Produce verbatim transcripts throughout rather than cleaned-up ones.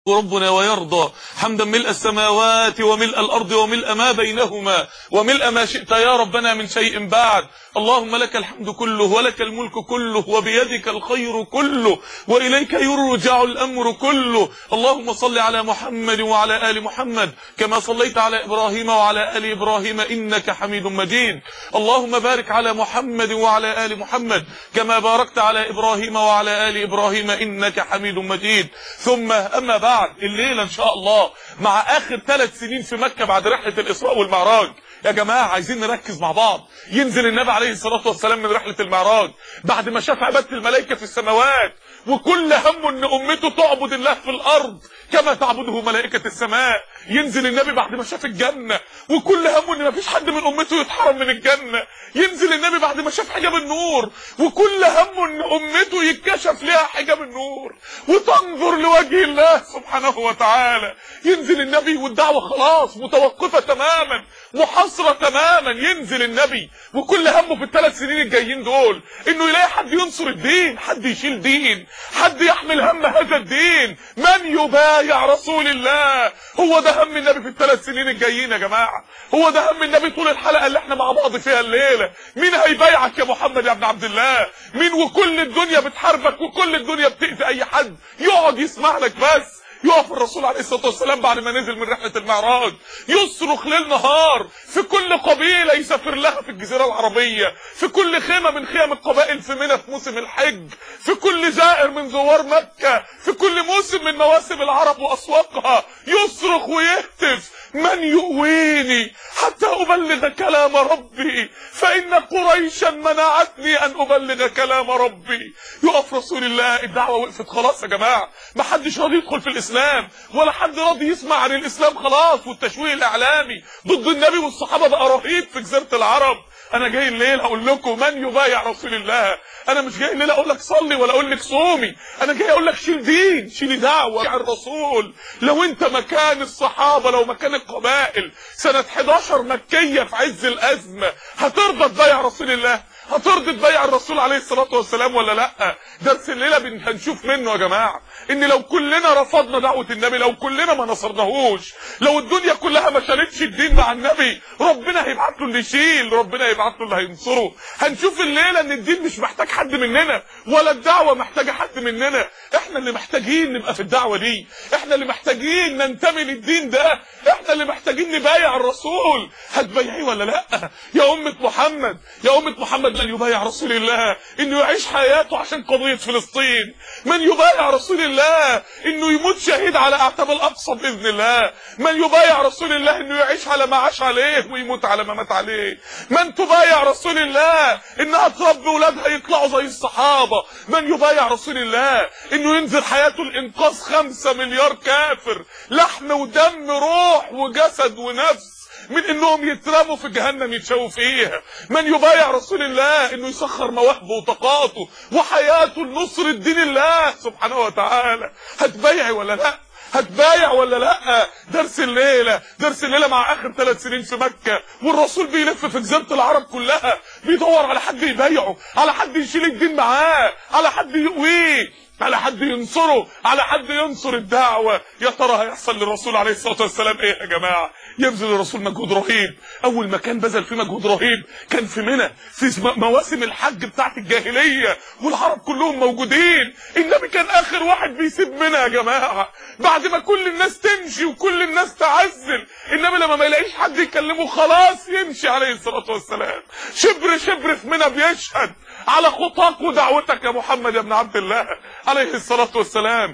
ربنا ويرضى حمدا ملء السماوات وملء الأرض وملء ما بينهما وملء ما شئت يا ربنا من شيء بعد. اللهم لك الحمد كله ولك الملك كله وبيدك الخير كله وإليك يرجع الأمر كله. اللهم صل على محمد وعلى آل محمد كما صليت على إبراهيم وعلى آل إبراهيم إنك حميد مجيد. اللهم بارك على محمد وعلى آل محمد كما باركت على إبراهيم وعلى آل إبراهيم إنك حميد مجيد. ثم أما بعد، الليلة إن شاء الله مع آخر ثلاث سنين في مكة بعد رحلة الإسراء والمعراج. يا جماعة عايزين نركز مع بعض. ينزل النبي عليه الصلاة والسلام من رحلة المعراج بعد ما شاف عبادة الملائكة في السماوات، وكل همه ان امته تعبد الله في الارض كما تعبده ملائكة السماء. ينزل النبي بعد ما شاف الجنة وكل همه ان مفيش حد من امته يتحرم من الجنة. ينزل النبي بعد ما شاف حجاب النور وكل همه ان امته يتكشف لها حجاب النور وتنظر لوجه الله سبحانه وتعالى. ينزل النبي والدعوة خلاص متوقفة تماما محاصرة تماما. ينزل النبي وكل همه في الثلاث سنين الجايين دول انه يلاقي حد ينصر الدين، حد يشيل دين، حد يحمل هم هذا الدين، من يبايع رسول الله. هو ده هم النبي في الثلاث سنين الجايين يا جماعة. هو ده هم النبي طول الحلقة اللي احنا مع بعض فيها الليلة. مين هيبايعك يا محمد يا ابن عبد الله؟ مين وكل الدنيا بتحاربك وكل الدنيا بتأذي اي حد يقعد يسمع لك بس؟ يقف الرسول عليه الصلاة والسلام بعد ما نزل من رحلة المعراج يصرخ ليل نهار في كل قبيلة يسافر لها في الجزيرة العربية، في كل خيمة من خيم القبائل في منى في موسم الحج، في كل زائر من زوار مكة، في كل موسم من مواسم العرب وأسواقها. يصرخ ويهتف: من يؤويني حتى أبلغ كلام ربي فإن قريشا منعتني أن أبلغ كلام ربي. يقف رسول الله، الدعوة وقفت خلاص يا جماعة، ما حدش راضي يدخل في الإسلام ولا حد راضي يسمع عن الإسلام خلاص، والتشويه الإعلامي ضد النبي والصحابة بقى رهيب في جزيرة العرب. أنا جاي الليل أقول لكم من يبايع رسول الله. أنا مش جاي الليل أقول لك صلي ولا أقول لك صومي، أنا جاي أقول لك شيل دين، شيل دعوة عن الرسول. لو أنت مكان الصحابة، لو مكان القبائل سنة حداشر مكية في عز الأزمة، هترضى تبايع رسول الله؟ هترضى تبايع الرسول عليه الصلاة والسلام ولا لأ؟ درس الليلة هنشوف منه يا جماعة ان لو كلنا رفضنا دعوة النبي، لو كلنا ما نصرناهوش، لو الدنيا كلها ما شالتش الدين مع النبي، ربنا هيبعت له اللي يشيل، ربنا هيبعت له اللي هينصره. هنشوف الليلة ان الدين مش محتاج حد مننا ولا الدعوة محتاجة حد مننا. احنا اللي محتاجين نبقى في الدعوة دي، احنا اللي محتاجين ننتمي للدين ده، احنا اللي محتاجين نبايع الرسول. هتبايعي ولا لا يا أمة محمد؟ يا أمة محمد من يبايع رسول الله انه يعيش حياته عشان قضية فلسطين؟ من يبايع رسول الله انه يموت شهيد على اعتاب الاقصى باذن الله؟ من يبايع رسول الله انه يعيش على ما عاش عليه ويموت على ما مات عليه؟ من تبايع رسول الله انها تربي ولادها يطلعوا زي الصحابة؟ من يبايع رسول الله انه ينذر حياته الانقاذ خمسة مليار كافر لحم ودم روح وجسد ونفس من انهم يترموا في جهنم يتشووا فيها؟ من يبايع رسول الله انه يسخر مواهبه وطاقاته وحياته لنصر الدين الله سبحانه وتعالى؟ هتبايعي ولا لا؟ هتبايع ولا لا؟ درس الليلة، درس الليلة مع اخر ثلاث سنين في مكة والرسول بيلف في جزيرة العرب كلها بيدور على حد يبايعه، على حد يشيل الدين معاه، على حد يقويه، على حد ينصره، على حد ينصر الدعوة. يا ترى هيحصل للرسول عليه الصلاة والسلام ايه يا جماعة؟ يبذل الرسول مجهود رهيب. اول مكان بذل فيه مجهود رهيب كان في منى، في مواسم الحج بتاعت الجاهلية والعرب كلهم موجودين. النبي كان اخر واحد بيسيب منى يا جماعة بعد ما كل الناس تمشي وكل الناس تعزل. النبي لما ما يلاقيش حد يكلمه خلاص يمشي عليه الصلاة والسلام. شبر شبر في منى بيشهد على خطاك ودعوتك يا محمد يا ابن عبد الله عليه الصلاة والسلام.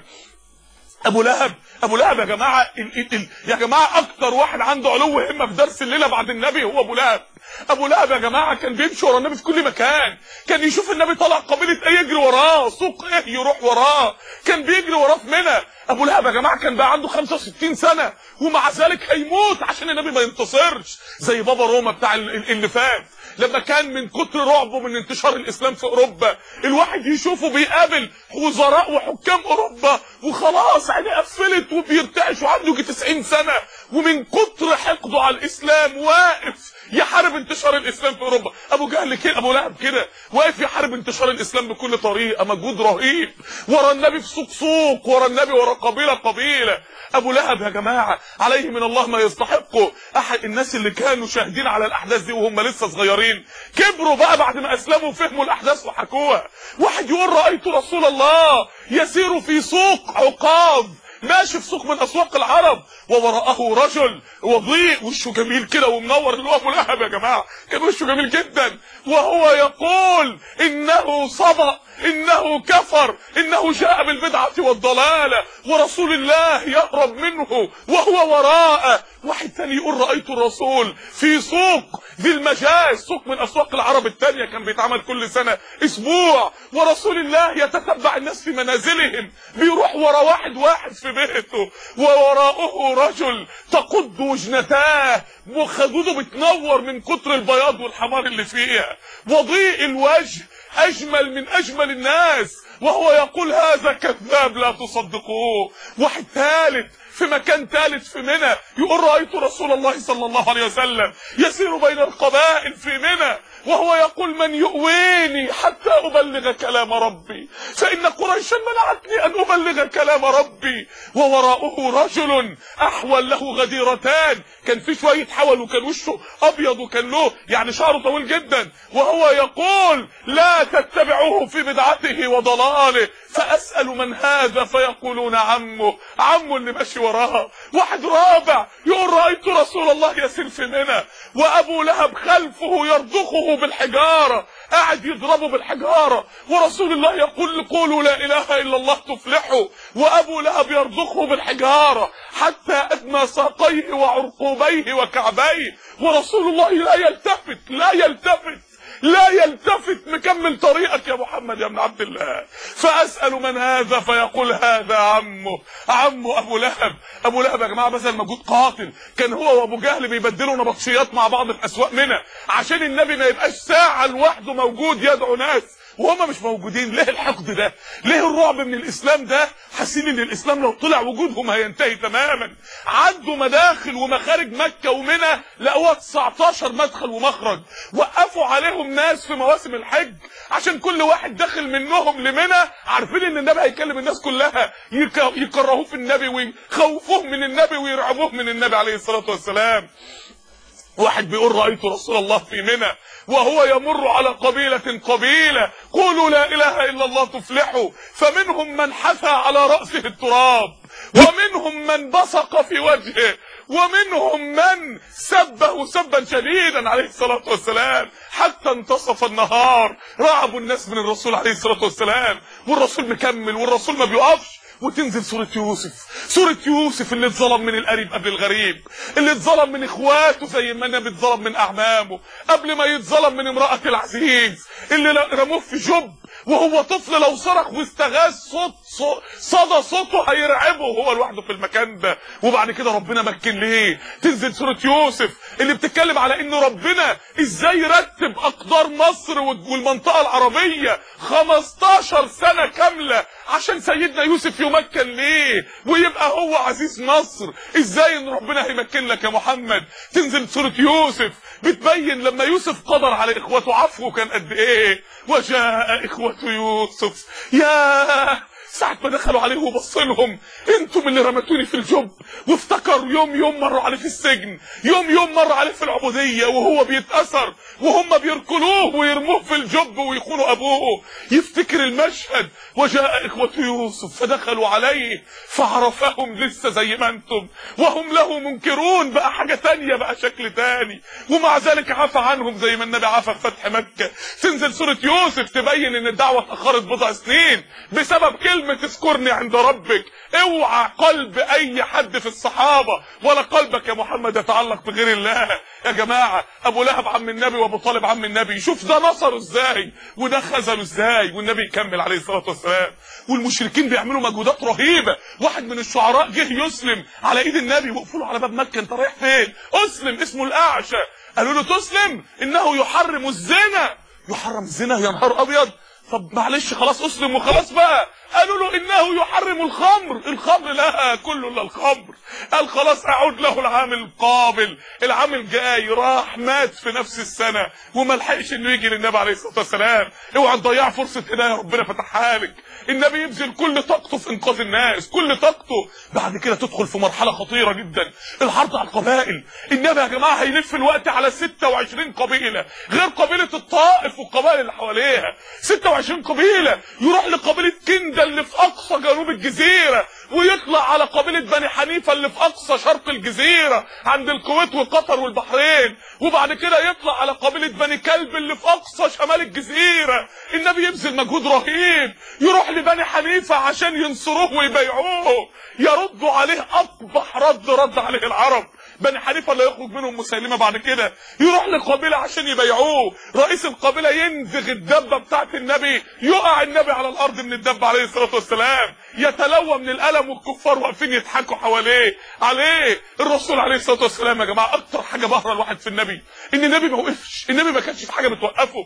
ابو لهب، ابو لهب يا جماعه ال ال ال يا جماعه اكتر واحد عنده علو همه في درس الليله بعد النبي هو ابو لهب. ابو لهب يا جماعه كان بيمشي ورا النبي في كل مكان، كان يشوف النبي طالع قبيله ايه يجري وراه، سوق ايه يروح وراه، كان بيجري وراه في منى. ابو لهب يا جماعه كان بقى عنده خمسة وستين سنة ومع ذلك هيموت عشان النبي ما ينتصرش، زي بابا روما بتاع اللي فات لما كان من كتر رعبه من انتشار الاسلام في اوروبا الواحد يشوفه بيقابل وزراء وحكام اوروبا وخلاص عينيه قفلت وبيرتعش وعنده تسعين سنة ومن كتر حقده على الاسلام واقف يحارب انتشار الاسلام في اوروبا. ابو جهل كده، ابو لهب كده واقف يحارب انتشار الاسلام بكل طريقه، مجهود رهيب ورا النبي في سوق سوق، ورا النبي ورا قبيله قبيله. ابو لهب يا جماعه عليه من الله ما يستحقه. احد الناس اللي كانوا شاهدين على الاحداث دي وهم لسه صغيرين كبروا بقى بعد ما اسلموا وفهموا الاحداث وحكوها. واحد يقول رايت رسول الله يسير في سوق عقاب، ماشي في سوق من اسواق العرب، ووراءه رجل وضيء وشه جميل كده ومنور، اللي هو ابو لهب يا جماعه كان وشه جميل جدا، وهو يقول انه صبأ، انه كفر، انه جاء بالبدعه والضلاله، ورسول الله يهرب منه وهو وراءه. واحد ثاني يقول رايت الرسول في سوق ذي المجاز، سوق من اسواق العرب الثانيه كان بيتعمل كل سنه اسبوع، ورسول الله يتتبع الناس في منازلهم، بيروح ورا واحد واحد في بيته، ووراءه رجل تقض وجنتاه، وخدوده بتنور من كتر البياض والحمار اللي فيها، وضيء الوجه اجمل من اجمل الناس، وهو يقول هذا كذاب لا تصدقوه. واحد ثالث في مكان ثالث في منى يقول رايت رسول الله صلى الله عليه وسلم يسير بين القبائل في منى، وهو يقول من يؤويني حتى ابلغ كلام ربي، فان قريشا منعتني ان ابلغ كلام ربي. ووراءه رجل احول له غديرتان، كان في شويه حول وكان وشه ابيض وكان له يعني شعره طويل جدا، وهو يقول لا تتبعوه في بدعته وضلاله، فاسال من هذا فيقولون عمه، عمه اللي ماشي وراها. واحد رابع يقول رايت رسول الله يسير في منى وابو لهب خلفه يرضخه بالحجاره، قاعد يضربه بالحجاره، ورسول الله يقول قولوا لا اله الا الله تفلحوا، وابو لهب يرضخه بالحجاره حتى ادنى ساقيه وعرقوبيه وكعبيه، ورسول الله لا يلتفت لا يلتفت لا يلتفت، مكمل طريقك يا محمد يا ابن عبد الله. فاسال من هذا فيقول هذا عمه، عمه ابو لهب. ابو لهب يا جماعه بذل مجهود قاتل، كان هو وابو جهل بيبدلوا نبطشيات مع بعض في اسواق منى عشان النبي ما يبقاش ساعه لوحده موجود يدعو ناس وهما مش موجودين. ليه الحقد ده؟ ليه الرعب من الاسلام ده؟ حاسين ان الاسلام لو طلع وجودهم هينتهي تماما. عدوا مداخل ومخارج مكه ومنى لقوها تسعتاشر مدخل ومخرج، وقفوا عليهم ناس في مواسم الحج عشان كل واحد داخل منهم لمنى عارفين ان النبي هيكلم الناس كلها، يكرهوه في النبي ويخوفوه من النبي ويرعبوه من النبي عليه الصلاه والسلام. واحد بيقول رايت رسول الله في منى وهو يمر على قبيله قبيله، قولوا لا اله الا الله تفلحوا، فمنهم من حثى على راسه التراب، ومنهم من بصق في وجهه، ومنهم من سبه سبا شديدا عليه الصلاه والسلام، حتى انتصف النهار رعبوا الناس من الرسول عليه الصلاه والسلام، والرسول مكمل والرسول ما بيقفش. وتنزل سورة يوسف، سورة يوسف اللي اتظلم من القريب قبل الغريب، اللي اتظلم من اخواته زي ما النبي اتظلم من اعمامه، قبل ما يتظلم من امرأة العزيز اللي رموه في جب وهو طفل، لو صرخ واستغاث صوت صدى صوته هيرعبه وهو لوحده في المكان ده. وبعد كده ربنا مكن ليه. تنزل سورة يوسف اللي بتتكلم على ان ربنا ازاي رتب اقدار مصر والمنطقة العربية خمستاشر سنة كاملة عشان سيدنا يوسف يمكن ليه ويبقى هو عزيز مصر. ازاي ان ربنا هيمكن لك يا محمد. تنزل سورة يوسف بتبين لما يوسف قدر على اخوته عفوه كان قد ايه. وجاء اخوة يوسف، يا ساعة ما دخلوا عليه وبصلهم انتم اللي رمتوني في الجب، وافتكر يوم يوم مروا عليه في السجن، يوم يوم مر عليه في العبودية وهو بيتأثر وهم بيركلوه ويرموه في الجب ويخونوا ابوه. يفتكر المشهد وجاء اخوة يوسف فدخلوا عليه فعرفهم لسه زي ما انتم وهم له منكرون، بقى حاجة تانية بقى شكل تاني، ومع ذلك عفى عنهم زي ما النبي عفى في فتح مكة. تنزل سورة يوسف تبين ان الدعوة اتأخرت بضع سنين بسبب كلمة تذكرني عند ربك. اوعى قلب اي حد في الصحابة ولا قلبك يا محمد يتعلق بغير الله. يا جماعة ابو لهب عم النبي وابو طالب عم النبي، شوف ده نصره ازاي وده خذله ازاي، والنبي يكمل عليه الصلاة والسلام. والمشركين بيعملوا مجهودات رهيبة. واحد من الشعراء جه يسلم على ايد النبي، وقفوا له على باب مكة انت رايح فين؟ اسلم، اسمه الاعشى. قالوا له تسلم؟ انه يحرم الزنا. يحرم الزنا؟ يا نهار ابيض. طب معلش خلاص اسلم وخلاص بقى. قالوا له انه يحرم الخمر، الخمر لا كله الا الخمر. قال خلاص اعود له العام القابل، العام الجاي. راح مات في نفس السنه وما لحقش انه يجي للنبي عليه الصلاه والسلام. اوعى تضيع فرصه هدايه ربنا فتحها لك. النبي يبذل كل طاقته في انقاذ الناس، كل طاقته. بعد كده تدخل في مرحله خطيره جدا، الحرب على القبائل. النبي يا جماعه هيلف الوقت على ستة وعشرين قبيله، غير قبيله الطائف والقبائل اللي حواليها. ستة وعشرين قبيله. يروح لقبيله كنده اللي في اقصى جنوب الجزيره، ويطلع على قبيله بني حنيفه اللي في اقصى شرق الجزيره عند الكويت وقطر والبحرين، وبعد كده يطلع على قبيله بني كلب اللي في اقصى شمال الجزيره. النبي يبذل مجهود رهيب، يروح لبني حنيفه عشان ينصروه ويبايعوه، يردوا عليه اقبح رد رد عليه العرب. بني حنيفه اللي يخرج منهم مسيلمه بعد كده، يروح لقبيله عشان يبايعوه. رئيس القبيله ينزغ الدبه بتاعت النبي، يقع النبي على الارض من الدبه عليه الصلاه والسلام، يتلوى من الالم والكفار واقفين يضحكوا حواليه عليه. الرسول عليه الصلاه والسلام يا جماعه اكتر حاجه بهره الواحد في النبي ان النبي ما وقفش، النبي ما كانش في حاجه بتوقفه.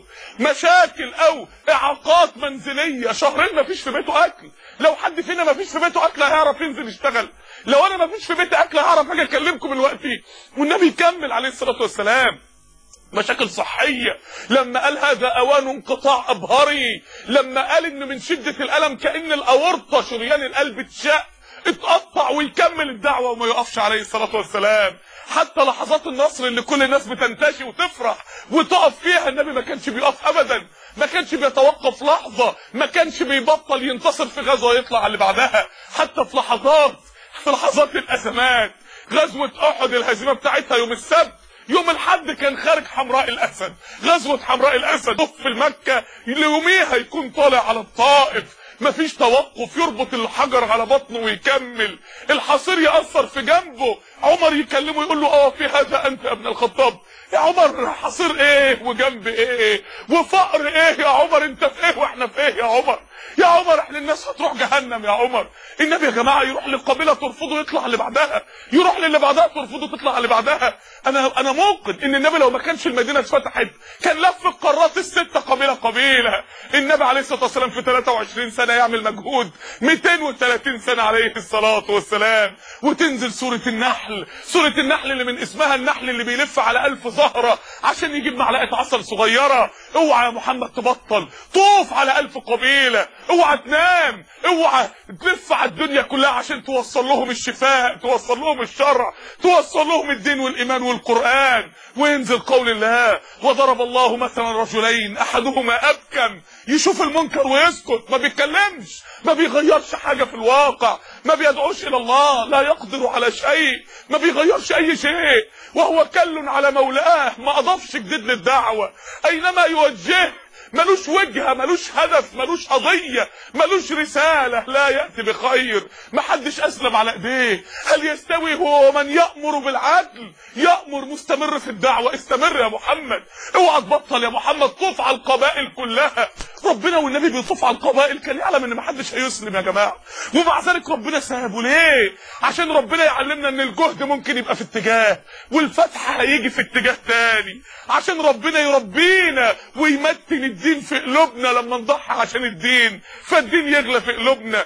مشاكل او اعاقات منزليه، شهرين ما فيش في بيته اكل. لو حد فينا ما فيش في بيته اكل هيعرف ينزل يشتغل. لو انا ما فيش في بيتي اكل هعرف اجي اكلمكم دلوقتي. والنبي يكمل عليه الصلاه والسلام. مشاكل صحيه، لما قال هذا اوان انقطاع ابهري، لما قال ان من شده الالم كان الاورطه شريان القلب اتشق اتقطع، ويكمل الدعوه وما يقفش عليه الصلاه والسلام. حتى لحظات النصر اللي كل الناس بتنتشي وتفرح وتقف فيها، النبي ما كانش بيقف ابدا، ما كانش بيتوقف لحظه، ما كانش بيبطل ينتصر في غزوه يطلع على اللي بعدها. حتى في لحظات في لحظات الازمات، غزوه احد الهزيمه بتاعتها يوم السبت، يوم الحد كان خارج حمراء الاسد، غزوه حمراء الاسد في المكه، ليوميها يكون طالع على الطائف، مفيش توقف، يربط الحجر على بطنه ويكمل، الحصير يأثر في جنبه، عمر يكلمه يقول له اه في هذا انت يا ابن الخطاب. يا عمر حصير ايه وجنب ايه وفقر ايه يا عمر، انت في ايه واحنا في ايه يا عمر؟ يا عمر احنا الناس هتروح جهنم يا عمر. النبي يا جماعه يروح للقبيله ترفضه يطلع اللي بعدها، يروح للي بعدها ترفضه تطلع اللي بعدها. انا انا موقن ان النبي لو ما كانش المدينه اتفتحت كان لف القارات السته قبيله قبيله. النبي عليه الصلاه والسلام في ثلاثة وعشرين سنه يعمل مجهود مئتين وثلاثين سنه عليه الصلاه والسلام. وتنزل سوره النحل، سوره النحل اللي من اسمها النحل اللي بيلف على ألف زهره عشان يجيب معلقه عسل صغيره. اوعى يا محمد تبطل، طوف على ألف قبيله، اوعى تنام، اوعى تلف على الدنيا كلها عشان توصل لهم الشفاء، توصل لهم الشرع، توصل لهم الدين والايمان والقران. وينزل قول الله وضرب الله مثلا رجلين احدهما ابكم، يشوف المنكر ويسكت، ما بيتكلمش، ما بيغيرش حاجه في الواقع، ما بيدعوش الى الله، لا يقدر على شيء، ما بيغيرش اي شيء، وهو كل على مولاه، ما اضافش جديد للدعوه، اينما يوجهه ملوش وجهه، ملوش هدف، ملوش قضيه، ملوش رساله، لا ياتي بخير، محدش اسلم على ايديه. هل يستوي هو ومن يامر بالعدل؟ يامر مستمر في الدعوه، استمر يا محمد، اوعى تبطل يا محمد، طوف على القبائل كلها. ربنا والنبي بيطوف على القبائل، كان يعلم ان محدش هيسلم يا جماعه، ومع ذلك ربنا سابه ليه؟ عشان ربنا يعلمنا ان الجهد ممكن يبقى في اتجاه والفتح هيجي في اتجاه تاني، عشان ربنا يربينا ويمتن الدين في قلوبنا لما نضحي عشان الدين، فالدين يغلى في قلوبنا.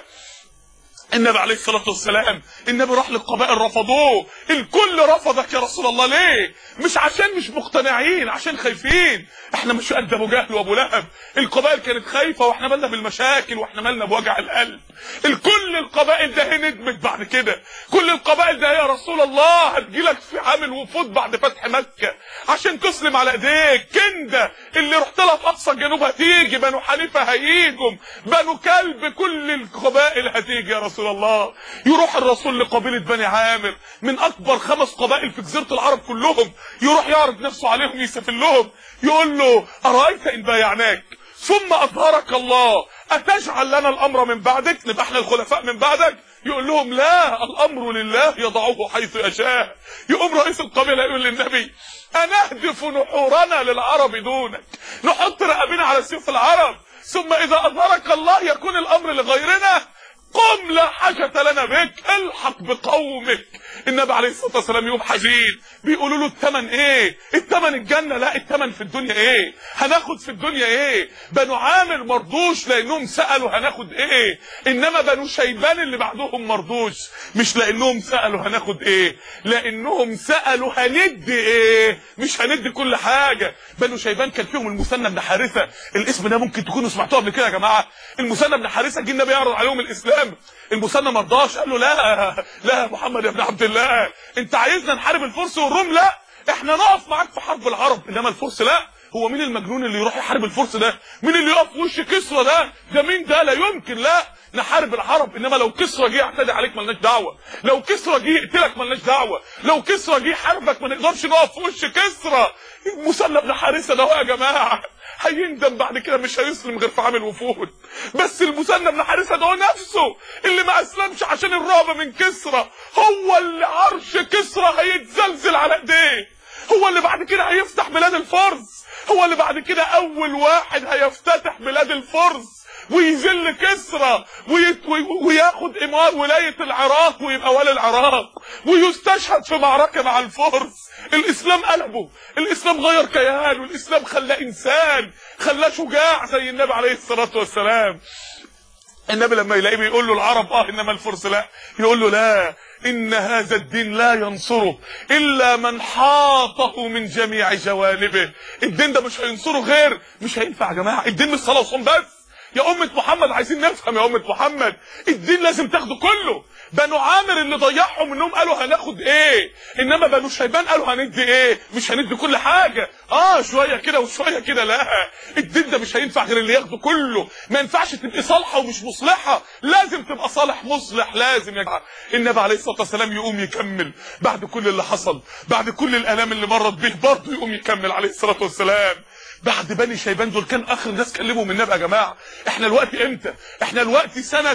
النبي عليه الصلاه والسلام النبي راح للقبائل رفضوه، الكل رفضك يا رسول الله ليه؟ مش عشان مش مقتنعين، عشان خايفين. احنا مش قد ابو جهل وابو لهب، القبائل كانت خايفه، واحنا مالنا بالمشاكل واحنا مالنا بوجع القلب. الكل القبائل ده ندمت بعد كده، كل القبائل ده يا رسول الله هتجيلك في عامل وفود بعد فتح مكه عشان تسلم على ايديك. كنده اللي رحت لها في اقصى الجنوب هتيجي، بنو حنيفه هيجوا، بنو كلب، كل القبائل هتيجي يا رسول الله. يروح الرسول لقبيله بني عامر من اكبر خمس قبائل في جزيره العرب كلهم، يروح يعرض نفسه عليهم، يسفل لهم، يقول له ارايت ان بايعناك ثم اظهرك الله اتجعل لنا الامر من بعدك؟ نبقى احنا الخلفاء من بعدك؟ يقول لهم لا، الامر لله يضعه حيث يشاء. يقوم رئيس القبيله يقول للنبي انهدف نحورنا للعرب دونك، نحط رقابنا على سيوف العرب، ثم اذا اظهرك الله يكون الامر لغيرنا؟ قم لا حاجة لنا بك، الحق بقومك. النبي عليه الصلاة والسلام يوم حزين بيقولوا له الثمن ايه؟ الثمن الجنة. لا، الثمن في الدنيا ايه؟ هناخد في الدنيا ايه؟ بنو عامر مرضوش لانهم سألوا هناخد ايه، انما بنو شيبان اللي بعدهم مرضوش مش لانهم سألوا هناخد ايه، لانهم سألوا هندي ايه، مش هندي كل حاجة. بنو شيبان كان فيهم المثنى بن حارثة، الاسم ده ممكن تكونوا سمعتوه قبل كده يا جماعة. المثنى بن حارثة جه النبي يعرض عليهم الاسلام، المثنى ما رضاش، قال له لا لا يا محمد يا ابن عبد الله، انت عايزنا نحارب الفرس والروم؟ لا، احنا نقف معاك في حرب العرب، انما الفرس لا. هو مين المجنون اللي يروح يحارب الفرس ده؟ مين اللي يقف في وش كسرى ده؟ ده مين ده؟ لا يمكن. لا، نحارب العرب، انما لو كسرى جه يعتدي عليك مالناش دعوه، لو كسرى جه يقتلك مالناش دعوه، لو كسرى جه يحاربك ما نقدرش نقف في وش كسرى. المثنى بن حارثة ده يا جماعه هيندم بعد كده، مش هيسلم غير في عامل وفود. بس المثنى بن حارثة ده نفسه اللي ما اسلمش عشان الرعب من كسرى، هو اللي عرش كسرى هيتزلزل على ايديه، هو اللي بعد كده هيفتح بلاد الفرس، هو اللي بعد كده اول واحد هيفتتح بلاد الفرس ويذل كسرى وياخد امار ولايه العراق ويبقى ولي العراق ويستشهد في معركه مع الفرس. الاسلام قلبه، الاسلام غير كيانه، الاسلام خلاه انسان، خلاه شجاع زي النبي عليه الصلاه والسلام. النبي لما يلاقيه بيقول له العرب اه انما الفرس لا، يقول له لا، ان هذا الدين لا ينصره الا من حاطه من جميع جوانبه. الدين ده مش هينصره غير، مش هينفع يا جماعه. الدين مش صلاه وصوم بس يا امه محمد، عايزين نفهم يا امه محمد، الدين لازم تاخده كله. بنو عامر اللي ضيعهم انهم قالوا هناخد ايه، انما بنو شيبان قالوا هندي ايه، مش هندي كل حاجه، اه شويه كده وشويه كده. لا، الدين ده مش هينفع غير اللي ياخده كله. ما ينفعش تبقي صالحه ومش مصلحه، لازم تبقى صالح مصلح، لازم يا جماعه. النبي عليه الصلاه والسلام يقوم يكمل بعد كل اللي حصل، بعد كل الالام اللي مرت به، برضه يقوم يكمل عليه الصلاه والسلام. بعد بني شيبان دول كان اخر ناس كلموا من النبي يا جماعه. احنا الوقت امتى؟ احنا الوقت سنه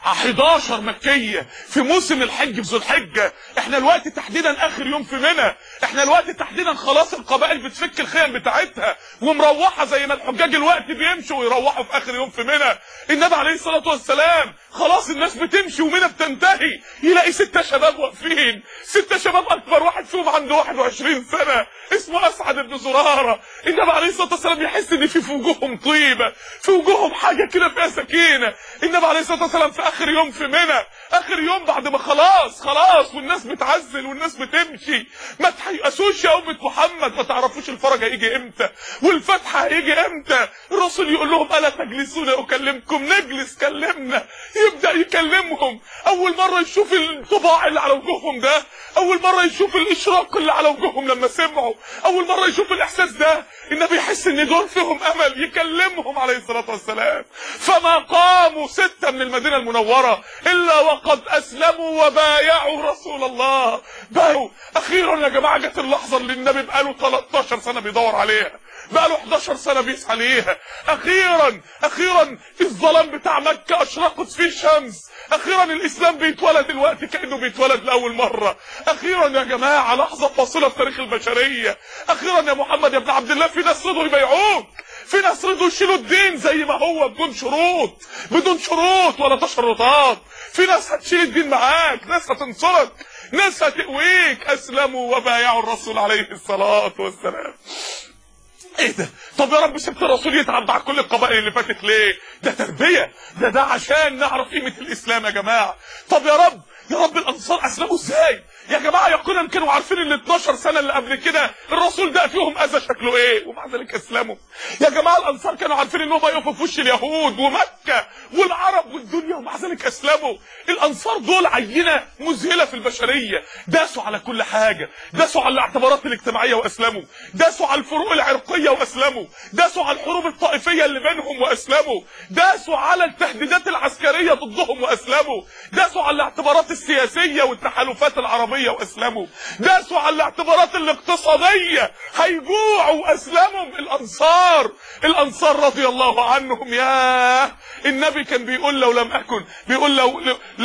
حداشر مكيه في موسم الحج في ذو الحجه، احنا الوقت تحديدا اخر يوم في منى، احنا الوقت تحديدا خلاص القبائل بتفك الخيم بتاعتها ومروحه زي ما الحجاج الوقت بيمشوا ويروحوا في اخر يوم في منى. النبي عليه الصلاه والسلام خلاص الناس بتمشي ومنى بتنتهي، يلاقي ستة شباب واقفين، ستة شباب اكبر واحد فيهم عنده واحد وعشرين سنه اسمه اسعد بن زراره. النبي عليه الصلاه والسلام يحس ان في في وجوههم طيبه، في وجوههم حاجه كده فيها سكينه. النبي عليه الصلاه والسلام في اخر يوم في منى، اخر يوم بعد ما خلاص خلاص والناس بتعزل والناس بتمشي، ما تحيقسوش يا امه محمد، ما تعرفوش الفرج هيجي امتى والفتح هيجي امتى. الرسول يقول لهم الا تجلسون اكلمكم؟ نجلس، كلمنا. يبدا يكلمهم، اول مره يشوف الطباع اللي على وجوههم ده، اول مره يشوف الاشراق اللي على وجوههم لما سمعوا، اول مره يشوف الاحساس ده. النبي يحس ان دول فيهم امل، يكلمهم عليه الصلاه والسلام. فما قاموا سته من المدينه المنوره الا وقد اسلموا وبايعوا رسول الله. بايعوا. اخيرا يا جماعه جت اللحظه اللي النبي بقاله تلتاشر سنه بيدور عليها، بقاله حداشر سنه بيسعى ليها. اخيرا اخيرا الظلام بتاع مكه اشرقت فيه الشمس، اخيرا الاسلام بيتولد دلوقتي كانه بيتولد لاول مره. اخيرا يا جماعه لحظه فاصله في تاريخ البشريه. اخيرا يا محمد يا ابن عبد الله، في ناس رضوا يبيعوك، في ناس رضوا يشيلوا الدين زي ما هو بدون شروط، بدون شروط ولا تشرطات. في ناس هتشيل الدين معاك، ناس هتنصرك، ناس هتقويك. اسلموا وبايعوا الرسول عليه الصلاه والسلام. ايه ده؟ طب يا رب سبت الرسول يتعب مع كل القبائل اللي فاتت ليه؟ ده تربيه، ده ده عشان نعرف قيمه الاسلام يا جماعه. طب يا رب يا رب الانصار اسلموا ازاي؟ يا جماعه يقينا كانوا عارفين ال اتناشر سنه اللي قبل كده الرسول ده فيهم اذى شكله ايه ومع ذلك اسلموا. يا جماعه الانصار كانوا عارفين انهم هيقفوا في وش اليهود ومكه والعرب والدنيا ومع ذلك اسلموا. الانصار دول عينه مذهله في البشريه، داسوا على كل حاجه، داسوا على الاعتبارات الاجتماعيه واسلموا، داسوا على الفروق العرقيه واسلموا، داسوا على الحروب الطائفيه اللي بينهم واسلموا، داسوا على التهديدات العسكريه ضدهم واسلموا، داسوا على الاعتبارات السياسيه والتحالفات العربيه واسلموا، داسوا على الاعتبارات الاقتصاديه هيجوعوا واسلموا. الانصار الانصار رضي الله عنهم. يا النبي كان بيقول لو لم اكن بيقول لو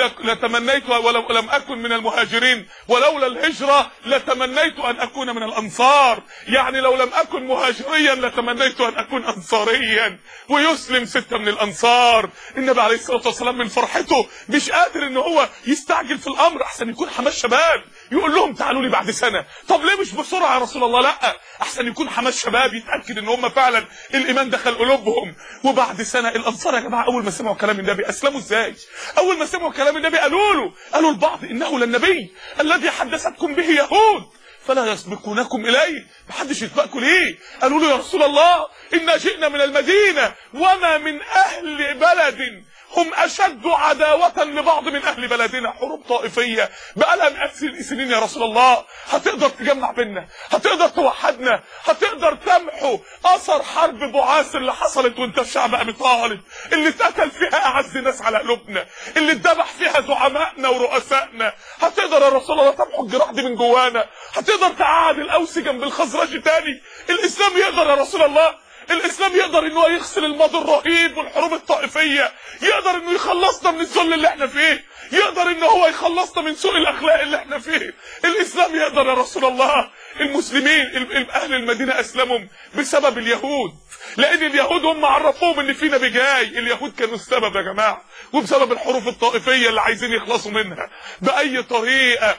لتمنيت ولو لم اكن من المهاجرين ولولا الهجره لتمنيت ان اكون من الانصار، يعني لو لم اكن مهاجريا لتمنيت ان اكون انصاريا. ويسلم سته من الانصار. النبي عليه الصلاه والسلام من فرحته مش قادر ان هو يستعجل في الامر، احسن يكون حماس شباب يقول لهم تعالوا لي بعد سنه. طب ليه مش بسرعه يا رسول الله؟ لا، احسن يكون حماس شباب يتاكد ان هم فعلا الايمان دخل قلوبهم. وبعد سنه الانصار يا جماعه اول ما سمعوا كلام النبي اسلموا ازاي؟ اول ما سمعوا كلام النبي قالوا له قالوا البعض انه للنبي الذي حدثتكم به يهود فلا يسبقونكم اليه. محدش يسبقكم ليه؟ قالوا له يا رسول الله انا جئنا من المدينه وما من اهل بلد هم اشد عداوه لبعض من اهل بلدنا. حروب طائفيه بقالها مئات سنين يا رسول الله. هتقدر تجمع بينا؟ هتقدر توحدنا؟ هتقدر تمحو اثر حرب بعاث اللي حصلت وانت في شعب ابي طالب، اللي اتقتل فيها اعز ناس على قلوبنا، اللي اتذبح فيها زعمائنا ورؤسائنا؟ هتقدر يا رسول الله تمحو الجراح دي من جوانا؟ هتقدر تقعد الاوس جنب الخزرج تاني؟ الاسلام يقدر يا رسول الله. الاسلام يقدر انه يغسل الماضي الرهيب والحروب الطائفيه، يقدر انه يخلصنا من الذل اللي احنا فيه، يقدر ان هو يخلصنا من سوء الاخلاق اللي احنا فيه. الاسلام يقدر يا رسول الله. المسلمين اهل المدينه اسلموا بسبب اليهود، لان اليهود هم عرفوهم ان في نبي جاي. اليهود كانوا السبب يا جماعه، وبسبب الحروب الطائفيه اللي عايزين يخلصوا منها باي طريقه.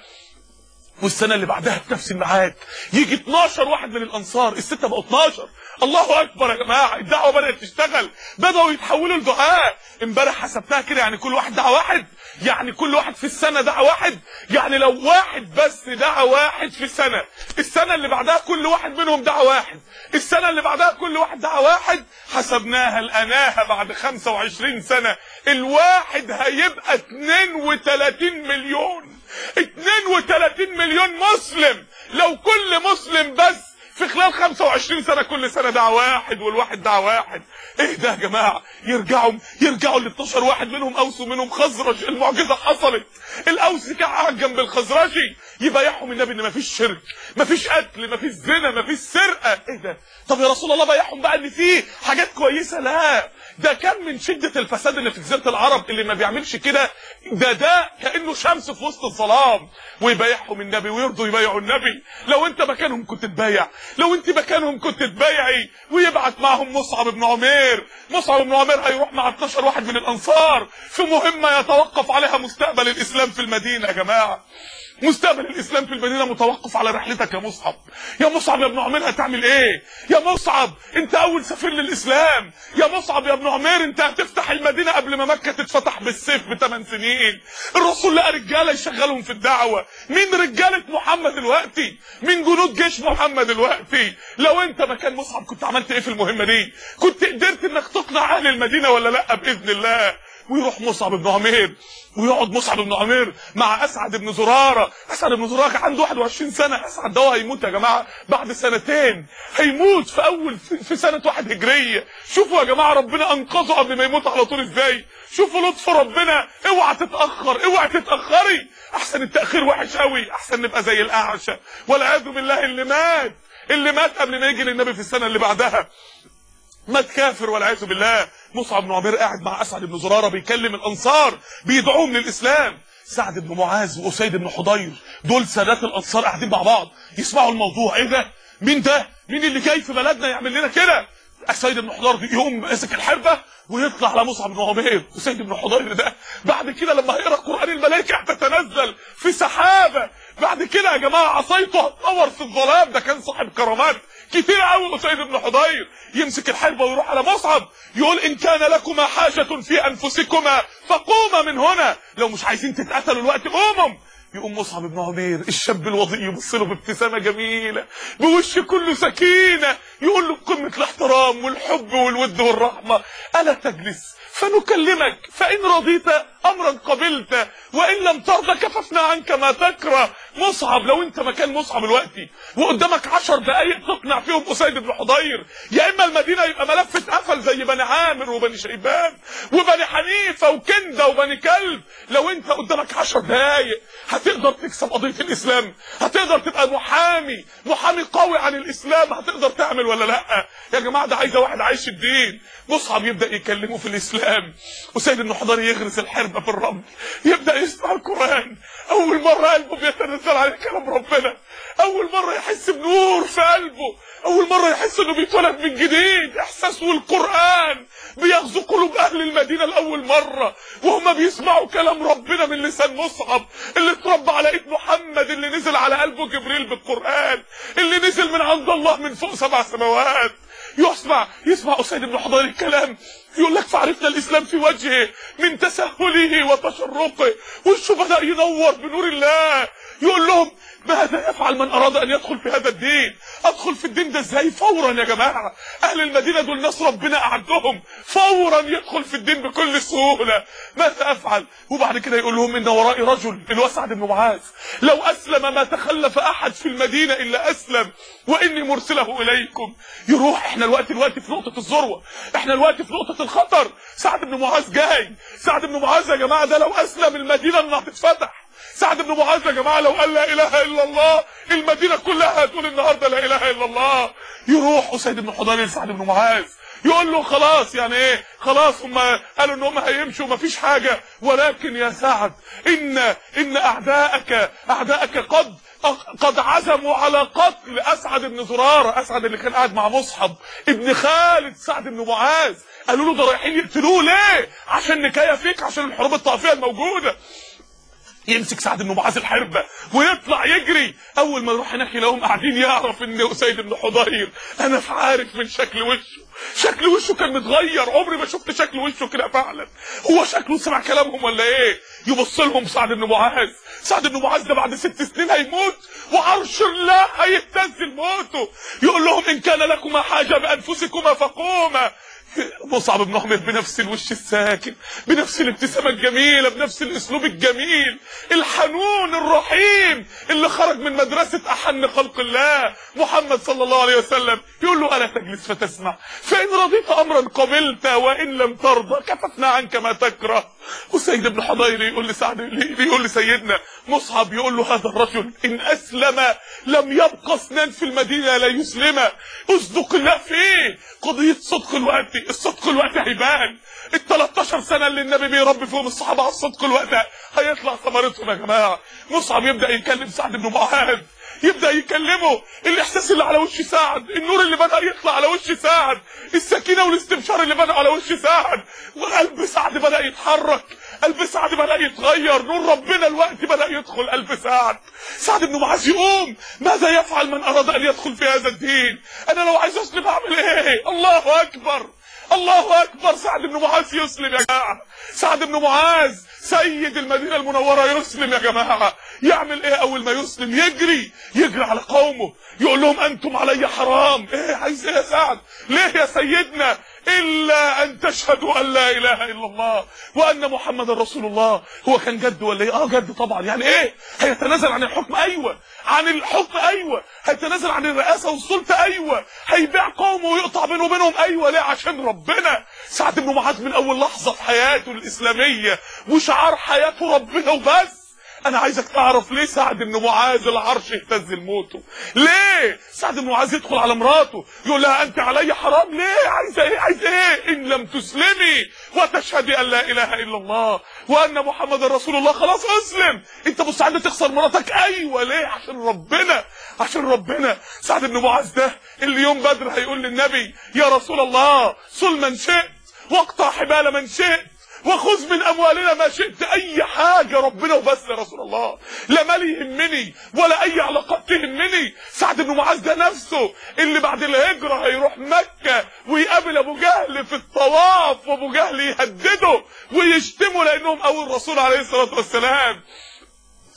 والسنه اللي بعدها في نفس الميعاد يجي اتناشر واحد من الانصار، السته بقوا اتناشر. الله اكبر يا جماعه، الدعوه بدات تشتغل، بداوا يتحولوا لدعاء. امبارح حسبتها كده، يعني كل واحد دعا واحد، يعني كل واحد في السنه دعا واحد. يعني لو واحد بس دعا واحد في السنه، السنه اللي بعدها كل واحد منهم دعا واحد، السنه اللي بعدها كل واحد دعا واحد. حسبناها لقيناها بعد خمسة وعشرين سنه الواحد هيبقى اتنين وتلاتين مليون. اتنين وتلاتين مليون مسلم. لو كل مسلم بس في خلال خمسة وعشرين سنه كل سنه دعا واحد، والواحد دعا واحد. ايه ده يا جماعه؟ يرجعوا يرجعوا ل اتناشر واحد، منهم اوس ومنهم خزرج. المعجزه حصلت. الاوس كان قاعد جنب الخزرجي يبايعهم النبي ان مفيش شرك، مفيش قتل، مفيش زنا، مفيش سرقه. ايه ده؟ طب يا رسول الله بايعهم بقى ان فيه حاجات كويسه؟ لا، ده كان من شده الفساد اللي في جزيره العرب. اللي ما بيعملش كده ده ده كانه شمس في وسط الظلام. ويبايعهم النبي ويرضوا يبايعوا النبي. لو انت مكانهم كنت تبايع، لو انت مكانهم كنت تبايعي. ويبعت معهم مصعب بن عمير. مصعب بن عمير هيروح مع اتناشر واحد من الانصار في مهمه يتوقف عليها مستقبل الاسلام في المدينه. يا جماعه مستقبل الاسلام في المدينه متوقف على رحلتك يا مصعب. يا مصعب يا ابن عمير هتعمل ايه؟ يا مصعب انت اول سفير للاسلام. يا مصعب يا ابن عمير انت هتفتح المدينه قبل ما مكه تتفتح بالسيف بثمان سنين. الرسول لقى رجاله يشغلهم في الدعوه. مين رجاله محمد دلوقتي؟ مين جنود جيش محمد دلوقتي؟ لو انت مكان مصعب كنت عملت ايه في المهمه دي؟ كنت قدرت انك تقنع اهل المدينه ولا لا؟ باذن الله. ويروح مصعب بن عمير ويقعد مصعب بن عمير مع اسعد بن زراره. اسعد بن زراره كان عنده واحد وعشرين سنه. اسعد ده هيموت يا جماعه بعد سنتين، هيموت في اول في سنه واحد هجريه. شوفوا يا جماعه ربنا انقذه قبل ما يموت على طول ازاي. شوفوا لطف ربنا. اوعى تتاخر، اوعى تتاخري. احسن التاخير وحش قوي، احسن نبقى زي الاعشى والعياذ بالله اللي مات اللي مات قبل ما يجي للنبي في السنه اللي بعدها. مات كافر والعياذ بالله. مصعب بن عمير قاعد مع اسعد بن زراره بيكلم الانصار بيدعوهم للاسلام. سعد بن معاذ واسيد بن حضير دول سادات الانصار قاعدين مع بعض يسمعوا الموضوع. ايه ده؟ مين ده؟ مين اللي جاي في بلدنا يعمل لنا كده؟ اسيد بن حضير يقوم ماسك الحربه ويطلع على مصعب بن عمير. اسيد بن حضير ده بعد كده لما هيقرا قران الملائكه تتنزل في سحابه. بعد كده يا جماعه عصايته هتنور في الظلام. ده كان صاحب كرامات كتير قوي. اسيد بن حضير يمسك الحربه ويروح على مصعب يقول ان كان لكما حاجه في انفسكما فقوما من هنا. لو مش عايزين تتقتلوا الوقت قوموا. يقوم مصعب بن عمير الشاب الوضيء يبص له بابتسامه جميله بوش كله سكينه، يقول له بقمه الاحترام والحب والود والرحمه: الا تجلس فنكلمك؟ فان رضيت امرا قبلت وان لم ترضى كففنا عنك ما تكره. مصعب لو انت مكان مصعب دلوقتي وقدامك عشر دقايق تقنع فيهم اسيد بن حضير، يا اما المدينه يبقى ملف اتقفل زي بني عامر وبني شيبان وبني حنيفه وكنده وبني كلب. لو انت قدامك عشر دقايق هتقدر تكسب قضيه الاسلام؟ هتقدر تبقى محامي محامي قوي عن الاسلام؟ هتقدر تعمل ولا لا؟ يا جماعه ده عايزه واحد عايش الدين. مصعب يبدا يكلمه في الاسلام، اسيد بن حضير يغرس الحربه في الرمل، يبدا يسمع القران. اول مره قلبه بيتنزل عليه كلام ربنا، اول مره يحس بنور في قلبه، اول مره يحس انه بيتولد من جديد. احساس والقران بيغزو قلوب اهل المدينه لاول مره وهم بيسمعوا كلام ربنا من لسان مصعب اللي اتربى على ايد محمد، اللي نزل على قلبه جبريل بالقران، اللي نزل من عند الله من فوق سبع سماوات. يسمع يسمع اسيد بن حضير الكلام، يقول لك: فعرفنا الاسلام في وجهه من تسهله وتشرقه، وشه بدا ينور بنور الله. يقول لهم: ماذا يفعل من اراد ان يدخل في هذا الدين؟ ادخل في الدين ده ازاي؟ فورا يا جماعه، اهل المدينه دول ناس ربنا اعدهم، فورا يدخل في الدين بكل سهوله. ماذا افعل؟ وبعد كده يقول لهم: ان ورائي رجل، اللي هو سعد بن معاذ، لو اسلم ما تخلف احد في المدينه الا اسلم واني مرسله اليكم. يروح. احنا الوقت الوقت في نقطه الذروه، احنا الوقت في نقطه الخطر. سعد بن معاذ جاي. سعد بن معاذ يا جماعه ده لو اسلم المدينه انها هتتفتح. سعد بن معاذ يا جماعه لو قال لا اله الا الله المدينه كلها هتقول النهارده لا اله الا الله. يروح اسيد بن حضير لسعد بن معاذ يقول له: خلاص يعني ايه؟ خلاص هم قالوا ان هم هيمشوا ومفيش حاجه، ولكن يا سعد ان ان اعداءك اعداءك قد قد عزموا على قتل اسعد بن زراره. اسعد اللي كان قاعد مع مصعب ابن خالد سعد بن معاذ، قالوا له ده رايحين يقتلوه. ليه؟ عشان نكايه فيك، عشان الحروب الطائفيه الموجوده. يمسك سعد بن معاذ الحربه ويطلع يجري. اول ما يروح هناك يلاقيهم قاعدين، يعرف ان اسيد بن حضير، انا عارف من شكل وشه، شكل وشه كان متغير، عمري ما شفت شكل وشه كده فعلا. هو شكله سمع كلامهم ولا ايه؟ يبص لهم سعد بن معاذ. سعد بن معاذ ده بعد ست سنين هيموت وعرش الله هيهتز موته. يقول لهم: ان كان لكما حاجه بانفسكما فقوما. مصعب بن عمير بنفس الوش الساكن، بنفس الابتسامه الجميله، بنفس الاسلوب الجميل الحنون الرحيم اللي خرج من مدرسه احن خلق الله محمد صلى الله عليه وسلم. يقول له: الا تجلس فتسمع؟ فان رضيت امرا قبلت وان لم ترضى كففنا عنك ما تكره. وسيد بن حضير يقول لسعد، بيقول لسيدنا مصعب، يقول له: هذا الرجل ان اسلم لم يبقى اثنان في المدينه لا يسلم. اصدق الله فيه. قضيه صدق الوقت، الصدق الوقت هيبان. ال تلتاشر سنه اللي النبي بيربي فيهم الصحابه على الصدق الوقت هيطلع ثمرتهم يا جماعه. مصعب يبدا يكلم سعد بن معاذ، يبدا يكلمه. الاحساس اللي على وش سعد، النور اللي بدا يطلع على وش سعد، السكينه والاستبشار اللي بدا على وش سعد، وقلب سعد بدا يتحرك، قلب سعد بدا يتغير، نور ربنا الوقت بدا يدخل قلب سعد. سعد بن معاذ يقوم: ماذا يفعل من اراد ان يدخل في هذا الدين؟ انا لو عايز اسلم اعمل ايه؟ الله اكبر، الله اكبر. سعد بن معاذ يسلم يا جماعه. سعد بن معاذ سيد المدينه المنوره يسلم يا جماعه. يعمل ايه اول ما يسلم؟ يجري يجري على قومه، يقول لهم: انتم علي حرام. ايه عايز ايه يا سعد؟ ليه يا سيدنا؟ الا ان تشهدوا ان لا اله الا الله وان محمد رسول الله. هو كان جد ولا ايه؟ اه جد طبعا. يعني ايه؟ هيتنازل عن الحكم؟ ايوه. عن الحكم؟ ايوه. هيتنازل عن الرئاسه والسلطه؟ ايوه. هيبيع قومه ويقطع بينه وبينهم؟ ايوه. ليه؟ عشان ربنا. سعد بن معاذ من اول لحظه في حياته الاسلاميه وشعار حياته ربنا وبس. انا عايزك تعرف ليه سعد بن معاذ العرش اهتز لموته. ليه سعد بن معاذ يدخل على مراته يقول لها: انت علي حرام؟ ليه؟ عايزه ايه؟ عايزه ايه؟ ان لم تسلمي وتشهدي ان لا اله الا الله وان محمد رسول الله خلاص اسلم. انت مستعد تخسر مراتك؟ ايوه. ليه؟ عشان ربنا، عشان ربنا. سعد بن معاذ ده اللي يوم بدر هيقول للنبي: يا رسول الله صل من شئت واقطع حبال من شئت وخذ من اموالنا ما شئت. اي حاجه ربنا وبس يا رسول الله، لا مالي يهمني ولا اي علاقات تهمني. سعد بن معاذ ده نفسه اللي بعد الهجره هيروح مكه ويقابل ابو جهل في الطواف، وابو جهل يهدده ويشتمه لانهم اول الرسول عليه الصلاه والسلام.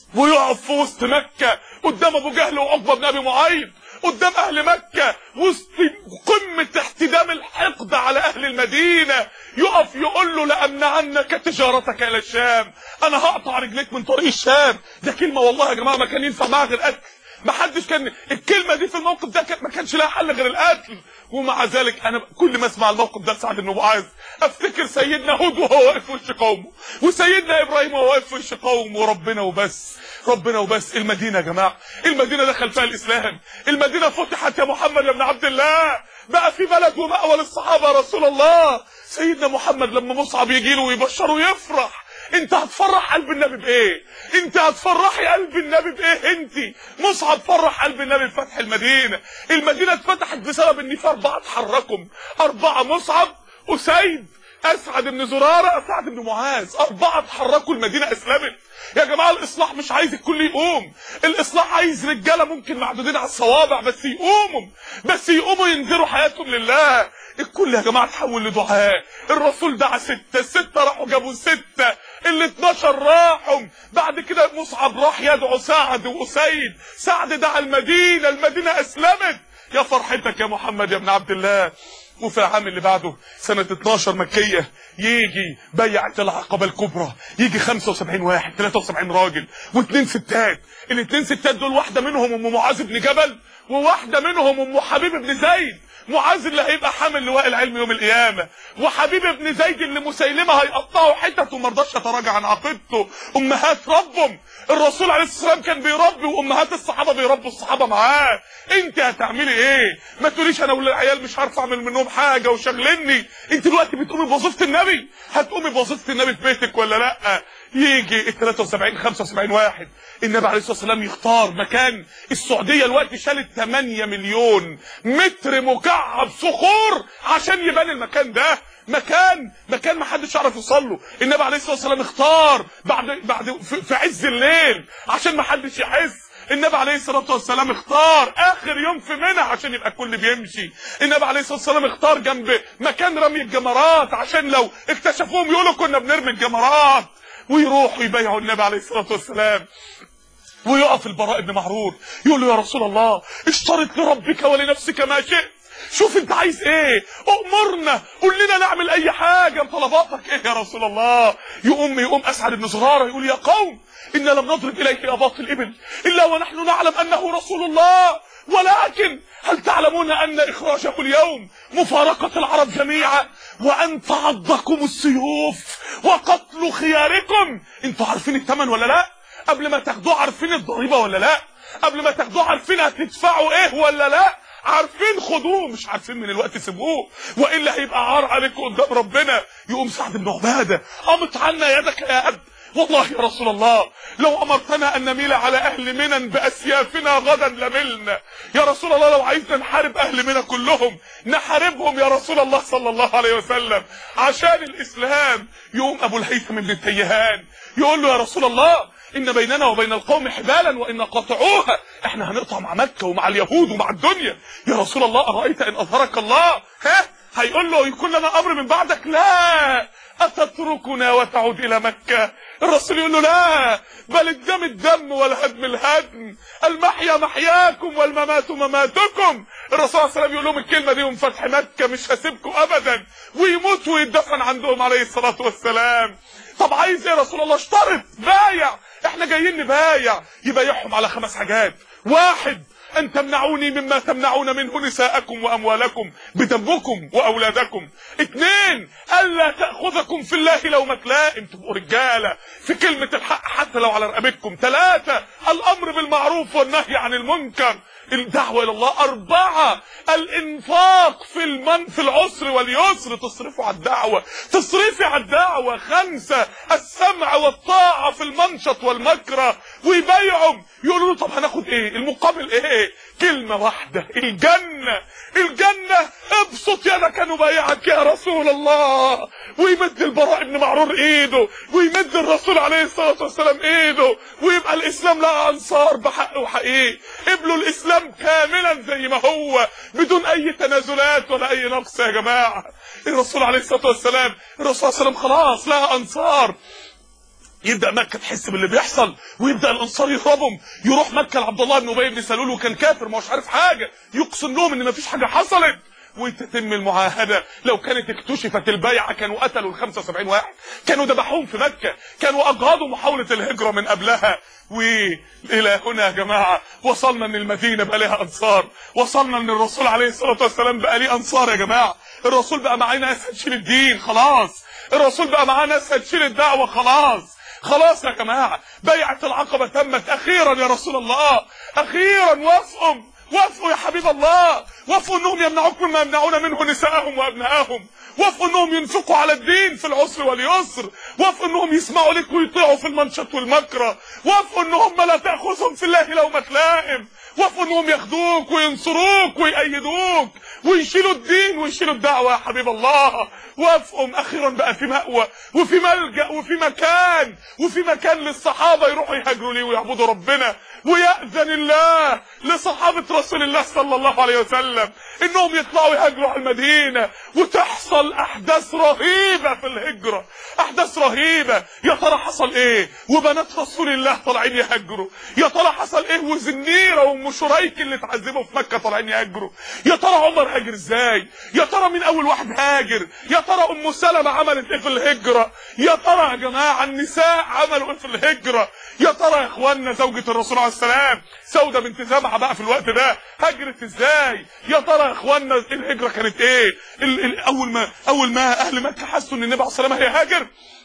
ويقف في وسط مكة قدام ابو جهل وعقبة بن ابي معيط، قدام اهل مكة وسط قمة احتدام الحقد على اهل المدينة، يقف يقول له لأمنعنك تجارتك الى الشام، انا هقطع رجليك من طريق الشام. ده كلمة والله يا جماعة ما كان ينفع معاها غير قتل، ما حدش كان الكلمة دي في الموقف ده ما كانش لها حل غير القتل. ومع ذلك انا كل ما اسمع الموقف ده سعد بن معاذ افتكر سيدنا هود وهو واقف في وش قومه، وسيدنا ابراهيم وهو واقف في وش قومه، وربنا وبس، ربنا وبس. المدينة يا جماعة، المدينة دخل فيها الاسلام، المدينة فتحت يا محمد يا ابن عبد الله، بقى في بلد ومأوى للصحابة يا رسول الله. سيدنا محمد لما مصعب يجي له ويبشره يفرح. انت هتفرح قلب النبي بايه؟ انت هتفرحي قلب النبي بايه؟ انت مصعب فرح قلب النبي بفتح المدينة. المدينة اتفتحت بسبب ان في اربعة اتحركوا، اربعة: مصعب، اسيد، اسعد بن زرارة، سعد بن معاذ. اربعة اتحركوا، المدينة اسلمت. يا جماعة الاصلاح مش عايز الكل يقوم، الاصلاح عايز رجالة ممكن معدودين على الصوابع بس يقوموا، بس يقوموا ينذروا حياتهم لله. الكل يا جماعة تحول لدعاء. الرسول دعا ستة، الستة راحوا جابوا ستة، اللي اتناشر راحوا. بعد كده مصعب راح يدعو سعد وأسيد، سعد دعا المدينة، المدينة أسلمت. يا فرحتك يا محمد يا ابن عبد الله. وفي العام اللي بعده سنة اتناشر مكية يجي بيعة العقبة الكبرى، يجي خمسة وسبعين واحد، ثلاثة وسبعين راجل واثنين ستات. الاثنين ستات دول واحدة منهم ام معاذ بن جبل، وواحدة منهم ام حبيب بن زيد. معاذ اللي هيبقى حامل لواء العلم يوم القيامة، وحبيب بن زيد اللي مسيلمة هيقطعه حتت وما رضاش يتراجع عن عقيدته. امهات ربهم، الرسول عليه الصلاة والسلام كان بيربي، وامهات الصحابة بيربوا الصحابة معاه. انت هتعملي ايه؟ ما تقوليش انا والعيال مش عارف اعمل منهم حاجة وشغلني. انت دلوقتي بتقومي بوظيفة النبي، هتقومي بوظيفة النبي في بيتك ولا لا؟ يجي ال ثلاثة وسبعين خمسة وسبعين واحد، النبي عليه الصلاه والسلام يختار مكان. السعوديه الوقت شالت ثمانية مليون متر مكعب صخور عشان يبان المكان ده مكان مكان ما حدش يعرف يوصل له. النبي عليه الصلاه والسلام اختار بعد بعد في, في عز الليل عشان ما حدش يحس. النبي عليه الصلاه والسلام اختار اخر يوم في منى عشان يبقى الكل بيمشي. النبي عليه الصلاه والسلام اختار جنب مكان رمي الجمرات عشان لو اكتشفوهم يقولوا كنا بنرمي الجمرات، ويروحوا يبايعوا النبي عليه الصلاه والسلام. ويقف البراء بن معرور يقول له يا رسول الله اشترط لربك ولنفسك ما شئت، شوف انت عايز ايه، امرنا، قول لنا نعمل اي حاجه، طلباتك ايه يا رسول الله؟ يقوم يقوم اسعد بن زراره يقول يا قوم ان لم نضرب اليه اباط الابل الا ونحن نعلم انه رسول الله، ولكن هل تعلمون ان اخراجه اليوم مفارقه العرب جميعا وان تعضكم السيوف وقتل خياركم؟ انتوا عارفين الثمن ولا لا؟ قبل ما تاخدوه عارفين الضريبه ولا لا؟ قبل ما تاخدوه عارفين هتدفعوا ايه ولا لا؟ عارفين خدوه، مش عارفين من الوقت سيبوه، والا هيبقى عار عليكم قدام ربنا. يقوم سعد بن عباده قامت عنا يدك يا اب، والله يا رسول الله لو امرتنا ان نميل على اهل منى باسيافنا غدا لملنا. يا رسول الله لو عايزنا نحارب اهل منى كلهم نحاربهم يا رسول الله صلى الله عليه وسلم عشان الاسلام. يقوم ابو الهيثم بن التيهان يقول له يا رسول الله ان بيننا وبين القوم حبالا وان قاطعوها، احنا هنقطع مع مكه ومع اليهود ومع الدنيا. يا رسول الله ارايت ان اظهرك الله، ها هيقول له يكون لنا امر من بعدك؟ لا، اتتركنا وتعود الى مكه؟ الرسول يقول له لا، بل الدم الدم والهدم الهدم، المحيا محياكم والممات مماتكم. الرسول صلى الله عليه وسلم يقول لهم الكلمه دي من فتح مكه، مش هسيبكم ابدا، ويموت ويدفن عندهم عليه الصلاه والسلام. طب عايز ايه يا رسول الله؟ اشترط، بايع، احنا جايين نبايع. يبايعهم على خمس حاجات: واحد ان تمنعوني مما تمنعون منه نساءكم واموالكم بدمكم واولادكم. اثنين الا تاخذكم في الله لومة لائم، تبقوا رجاله في كلمه الحق حتى لو على رقبتكم. ثلاثه الامر بالمعروف والنهي عن المنكر، الدعوه الى الله. اربعه الانفاق في المن في العسر واليسر، تصرفوا على الدعوه، تصرفي على الدعوه. خمسه السمع والطاعه في المنشط والمكره. ويبايعهم يقولوا له طب هناخد ايه؟ المقابل ايه؟ كلمه واحده: الجنه. الجنه، ابسط يدك نبايعك يا رسول الله. ويمد البراء بن معرور ايده، ويمد الرسول عليه الصلاه والسلام ايده، ويبقى الاسلام له انصار بحق وحقيقي. قبلوا الاسلام كاملا زي ما هو بدون اي تنازلات ولا اي نقص يا جماعه. الرسول عليه الصلاه والسلام الرسول صلى الله عليه وسلم خلاص لها انصار. يبدا مكه تحس باللي بيحصل، ويبدا الانصار يهربهم، يروح مكه لعبد الله بن ابي بن سلول وكان كافر ما هوش عارف حاجه، يقسم لهم ان مفيش حاجه حصلت، وتتم المعاهده. لو كانت اكتشفت البيعه كانوا قتلوا ال خمسة وسبعين واحد، كانوا ذبحوهم في مكه، كانوا اجهضوا محاوله الهجره من قبلها. والى هنا يا جماعه وصلنا ان المدينه بقى لها انصار، وصلنا ان الرسول عليه الصلاه والسلام بقى ليه انصار. يا جماعه الرسول بقى معاه ناس هتشيل الدين خلاص، الرسول بقى معاه ناس هتشيل الدعوه خلاص، خلاص يا جماعه بيعه العقبه تمت اخيرا يا رسول الله، اخيرا وافقوا وافقوا يا حبيب الله، وافقوا انهم يمنعوكم مما يمنعون منه نساءهم وابنائهم، وافقوا انهم ينفقوا على الدين في العسر واليسر، وافقوا انهم يسمعوا لك ويطيعوا في المنشط والمكره، وافقوا انهم لا تاخذهم في الله لومة لائم، وافقوا انهم ياخدوك وينصروك ويأيدوك ويشيلوا الدين ويشيلوا الدعوه يا حبيب الله. وافقوا اخيرا بقى في مأوى وفي ملجأ وفي مكان، وفي مكان للصحابه يروحوا يهاجروا ليه ويعبدوا ربنا. ويأذن الله لصحابه رسول الله صلى الله عليه وسلم انهم يطلعوا يهاجروا على المدينه، وتحصل احداث رهيبه في الهجره، احداث رهيبه. يا ترى حصل ايه وبنات رسول الله طالعين يهاجروا؟ يا ترى حصل ايه وزنيره وام شريك اللي اتعذبوا في مكه طالعين يهاجروا؟ يا ترى عمر هاجر ازاي؟ يا ترى مين اول واحد هاجر؟ يا ترى ام سلمة عملت ايه في الهجره؟ يا ترى يا جماعه النساء عملوا ايه في الهجره؟ يا ترى يا اخواننا زوجة الرسول عليه السلام سودة بنت زمعة بقى في الوقت ده هاجرت ازاي؟ يا ترى يا اخواننا الهجره كانت ايه؟ ال ال اول ما اول ما اهل مكه حسوا ان النبي عليه الصلاه والسلام هيهاجر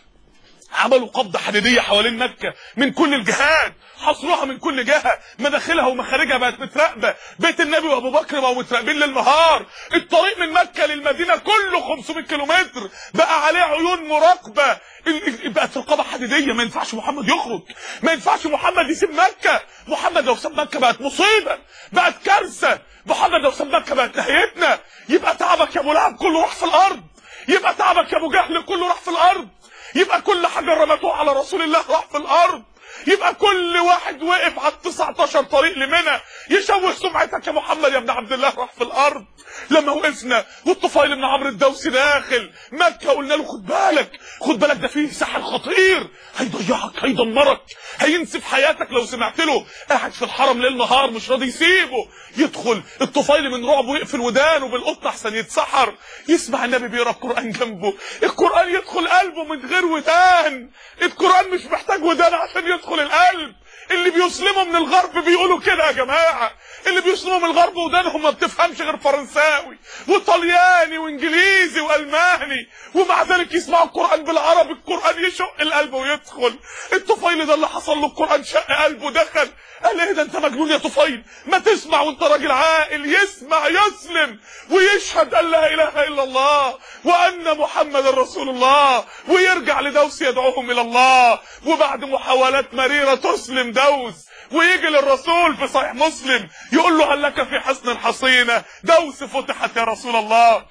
عملوا قبضه حديديه حوالين مكه من كل الجهات، حصروها من كل جهه، مداخلها ومخارجها بقت متراقبه، بيت النبي وابو بكر بقوا متراقبين للنهار، الطريق من مكه للمدينه كله خمسمائة كيلومتر بقى عليه عيون مراقبه، بقت رقابه حديديه، ما ينفعش محمد يخرج، ما ينفعش محمد يسيب مكه، محمد لو ساب مكه بقت مصيبه، بقت كارثه، محمد لو ساب مكه بقت نهايتنا، يبقى تعبك يا ابو لهب كله راح في الارض، يبقى تعبك يا ابو جهل كله راح في الارض، يبقى كل حاجه رمتوه على رسول الله راح في الارض، يبقى كل واحد وقف على تسعتاشر طريق لمنى يشوه سمعتك يا محمد يا ابن عبد الله راح في الارض. لما وقفنا والطفيل بن عمرو الدوسي داخل مكه قلنا له خد بالك خد بالك ده فيه ساحر خطير هيضيعك هيدمرك هينسف حياتك لو سمعت له، قاعد في الحرم ليل نهار مش راضي يسيبه، يدخل الطفيل من رعبه يقفل ودانه بالقطن احسن يتسحر، يسمع النبي بيقرا القران جنبه، القران يدخل قلبه من غير ودان، القران مش محتاج ودان عشان يدخل القلب. اللي بيسلموا من الغرب بيقولوا كده يا جماعه، اللي بيسلموا من الغرب ودانهم ما بتفهمش غير فرنساوي وطلياني وانجليزي والماني، ومع ذلك يسمعوا القران بالعربي، القران يشق القلب ويدخل. الطفيل ده اللي حصل له القران شق قلبه دخل، قال ايه ده انت مجنون يا طفيل؟ ما تسمع وانت راجل عاقل، يسمع يسلم ويشهد ان لا اله الا الله وان محمد رسول الله، ويرجع لدوس يدعوهم الى الله، وبعد محاولات مريره تسلم دوس، ويجي للرسول في صحيح مسلم يقول له هل لك في حصن حصينه؟ دوس فتحت يا رسول الله.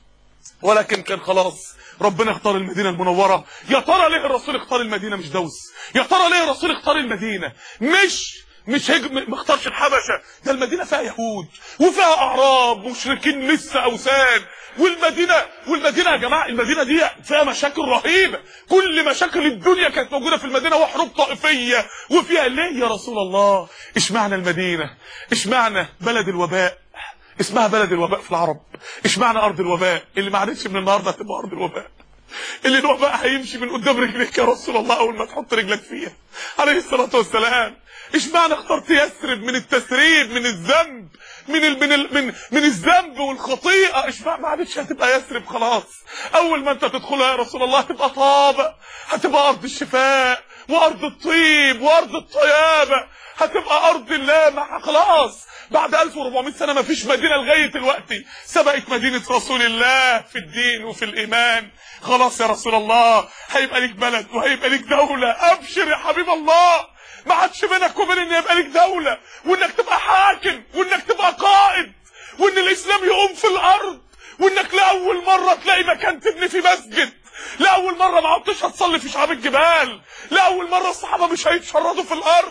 ولكن كان خلاص ربنا اختار المدينه المنوره. يا ترى ليه الرسول اختار المدينه مش دوس؟ يا ترى ليه الرسول اختار المدينه مش مش هيك ما اختارش الحبشه؟ ده المدينه فيها يهود وفيها اعراب مشركين لسه اوثان، والمدينه والمدينه يا جماعه المدينه دي فيها مشاكل رهيبه، كل مشاكل الدنيا كانت موجوده في المدينه وحروب طائفيه وفيها. ليه يا رسول الله اشمعنى المدينه؟ اشمعنى بلد الوباء؟ اسمها بلد الوباء في العرب، اشمعنى ارض الوباء اللي ما عادتش من النهارده هتبقى ارض الوباء، اللي الوباء هيمشي من قدام رجليك يا رسول الله اول ما تحط رجلك فيها عليه الصلاه والسلام. اشمعنى اخترت يثرب من التسريب من الذنب من ال من ال من من الذنب والخطيئه؟ اشمعنى ما عادتش هتبقى يثرب خلاص؟ اول ما انت تدخلها يا رسول الله هتبقى طابق، هتبقى ارض الشفاء وارض الطيب وارض الطيابه، هتبقى ارض الله مع خلاص. بعد ألف وأربعمائة سنه ما فيش مدينه لغايه دلوقتي سبقت مدينه رسول الله في الدين وفي الايمان. خلاص يا رسول الله هيبقى ليك بلد وهيبقى ليك دوله، ابشر يا حبيب الله، ما عادش بينك وبين ان يبقى ليك دوله وانك تبقى حاكم وانك تبقى قائد وان الاسلام يقوم في الارض، وانك لاول مره تلاقي مكان تبني في مسجد، لاول مره ما عدتش هتصلي في شعاب الجبال، لاول مره الصحابه مش هيتشردوا في الارض،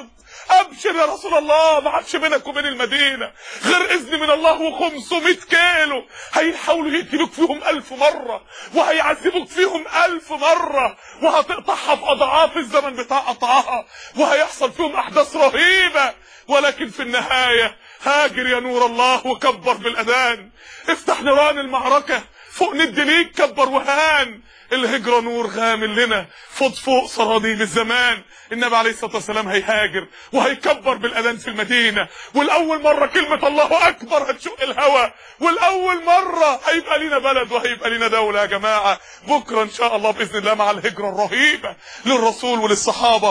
ابشر يا رسول الله، ما عادش بينك وبين المدينه غير اذن من الله وخمسمائة كيلو، هيحاولوا يقتلوك فيهم ألف مره وهيعذبوك فيهم ألف مره، وهتقطعها في اضعاف الزمن بتاع قطعها، وهيحصل فيهم احداث رهيبه، ولكن في النهايه هاجر يا نور الله وكبر بالاذان، افتح نيران المعركه فوق ند ليك كبر وهان، الهجرة نور غامل لنا فوق فوق صراديب الزمان. النبي عليه الصلاة والسلام هيهاجر وهيكبر بالأذان في المدينة، والأول مرة كلمة الله أكبر هتشق الهوى، والأول مرة هيبقى لنا بلد وهيبقى لنا دولة يا جماعة. بكرة إن شاء الله بإذن الله مع الهجرة الرهيبة للرسول وللصحابة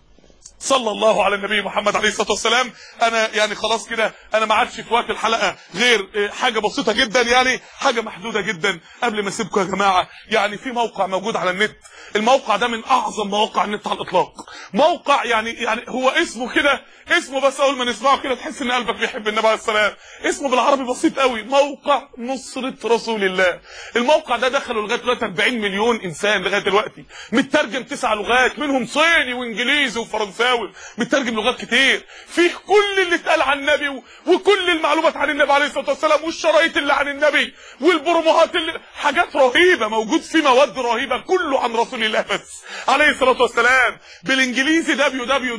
صلى الله على النبي محمد عليه الصلاة والسلام. انا يعني خلاص كده انا ما عادش في وقت الحلقة غير حاجة بسيطة جدا، يعني حاجة محدودة جدا قبل ما اسيبكم يا جماعة. يعني في موقع موجود على النت، الموقع ده من اعظم مواقع النت على الاطلاق، موقع يعني يعني هو اسمه كده، اسمه بس اول ما نسمعه كده تحس ان قلبك بيحب النبي عليه السلام. اسمه بالعربي بسيط قوي، موقع نصرة رسول الله. الموقع ده دخلوا لغايه دلوقتي أربعين مليون انسان لغايه دلوقتي، مترجم تسع لغات منهم صيني وانجليزي وفرنساوي، مترجم لغات كتير، فيه كل اللي اتقال عن النبي وكل المعلومات عن النبي عليه الصلاه والسلام والشرايط اللي عن النبي والبروموهات اللي حاجات رهيبه، موجود فيه مواد رهيبه كله عن رسول الله بس عليه الصلاه والسلام. بالانجليزي دبليو دبليو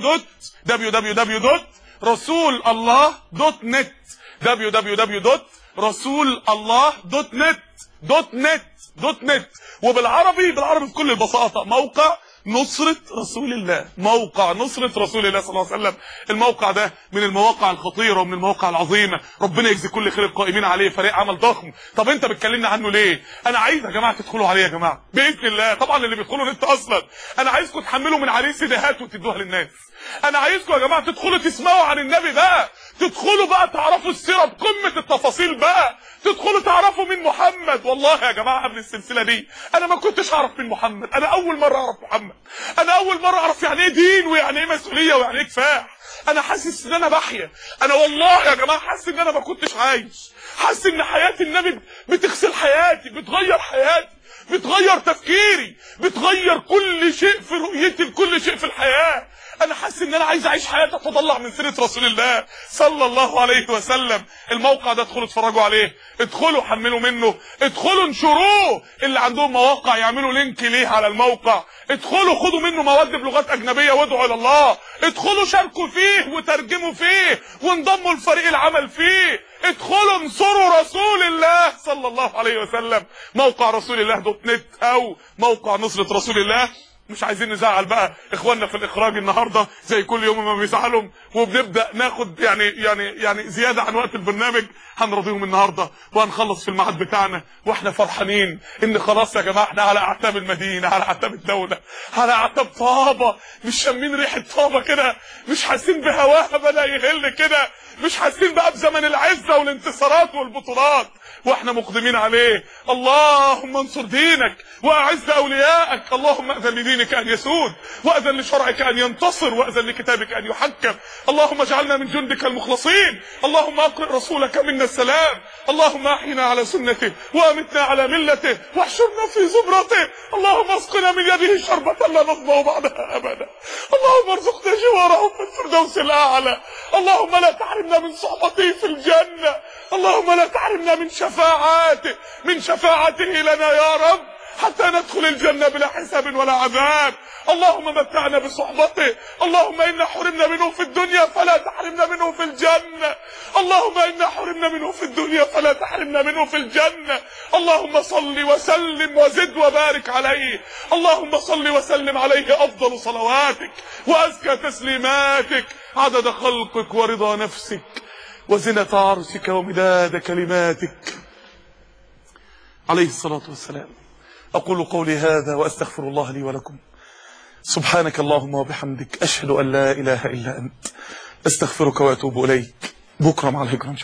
دبليو دوت رسول الله دوت نت دبليو دبليو دبليو دوت رسول الله دوت نت دوت نت دوت نت وبالعربي بالعربي بكل البساطه موقع نصرة رسول الله، موقع نصرة رسول الله صلى الله عليه وسلم. الموقع ده من المواقع الخطيرة ومن المواقع العظيمة، ربنا يجزي كل خير القائمين عليه، فريق عمل ضخم. طب انت بتكلمنا عنه ليه؟ انا عايز يا جماعة تدخلوا عليه يا جماعة بإذن الله، طبعا اللي بيدخلوا نت اصلا، انا عايزكم تحملوا من عليه سيديهات وتدوها للناس. انا عايزكم يا جماعة تدخلوا تسمعوا عن النبي بقى، تدخلوا بقى تعرفوا السيرة بقمة التفاصيل بقى، تدخلوا تعرفوا مين محمد. والله يا جماعة قبل السلسلة دي انا ما كنتش اعرف مين محمد، انا اول مرة اعرف محمد، انا اول مرة اعرف يعني ايه دين ويعني ايه مسؤولية ويعني ايه كفاح. انا حاسس ان انا بحيا، انا والله يا جماعة حاسس ان انا ما كنتش عايش، حاسس ان حياة النبي بتغسل حياتي، بتغير حياتي، بتغير تفكيري، بتغير كل شيء في رؤيتي لكل شيء في الحياة. انا حاسس ان انا عايز اعيش حياتي اتطلع من سيرة رسول الله صلى الله عليه وسلم. الموقع ده ادخلوا اتفرجوا عليه، ادخلوا حملوا منه، ادخلوا انشروه، اللي عندهم مواقع يعملوا لينك ليه على الموقع، ادخلوا خدوا منه مواد بلغات اجنبية وادعوا الى الله، ادخلوا شاركوا فيه وترجموا فيه وانضموا لفريق العمل فيه، ادخلوا انصروا رسول الله صلى الله عليه وسلم. موقع رسول الله دوت نت او موقع نصرة رسول الله. مش عايزين نزعل بقى اخواننا في الاخراج النهارده زي كل يوم ما بيزعلهم، وبنبدا ناخد يعني يعني يعني زياده عن وقت البرنامج، هنرضيهم النهارده وهنخلص في الميعاد بتاعنا واحنا فرحانين ان خلاص يا جماعه احنا على اعتاب المدينه، على اعتاب الدوله، على اعتاب طابه، مش شامين ريحه طابه كده، مش حاسين بهواها بدا يهل كده، مش حاسين بقى بزمن العزه والانتصارات والبطولات، واحنا مقدمين عليه. اللهم انصر دينك واعز اولياءك، اللهم اذن لدينك ان يسود، واذن لشرعك ان ينتصر، واذن لكتابك ان يحكم. اللهم اجعلنا من جندك المخلصين، اللهم اقرئ رسولك منا السلام، اللهم احينا على سنته وامتنا على ملته واحشرنا في زمرته، اللهم اسقنا من يده شربة لا نظمأ بعدها ابدا، اللهم ارزقنا جواره في الفردوس الاعلى، اللهم لا تحرمنا من صحبته في الجنة، اللهم لا تحرمنا من شفاعاته من شفاعته لنا يا رب حتى ندخل الجنة بلا حساب ولا عذاب. اللهم متعنا بصحبته، اللهم إنا حرمنا منه في الدنيا فلا تحرمنا منه في الجنة، اللهم إنا حرمنا منه في الدنيا فلا تحرمنا منه في الجنة. اللهم صل وسلم وزد وبارك عليه، اللهم صل وسلم عليه أفضل صلواتك وأزكى تسليماتك، عدد خلقك ورضا نفسك وزنة عرشك ومداد كلماتك عليه الصلاة والسلام. أقول قولي هذا وأستغفر الله لي ولكم. سبحانك اللهم وبحمدك، أشهد أن لا إله إلا أنت، أستغفرك وأتوب إليك. بكرة مع الهجرة.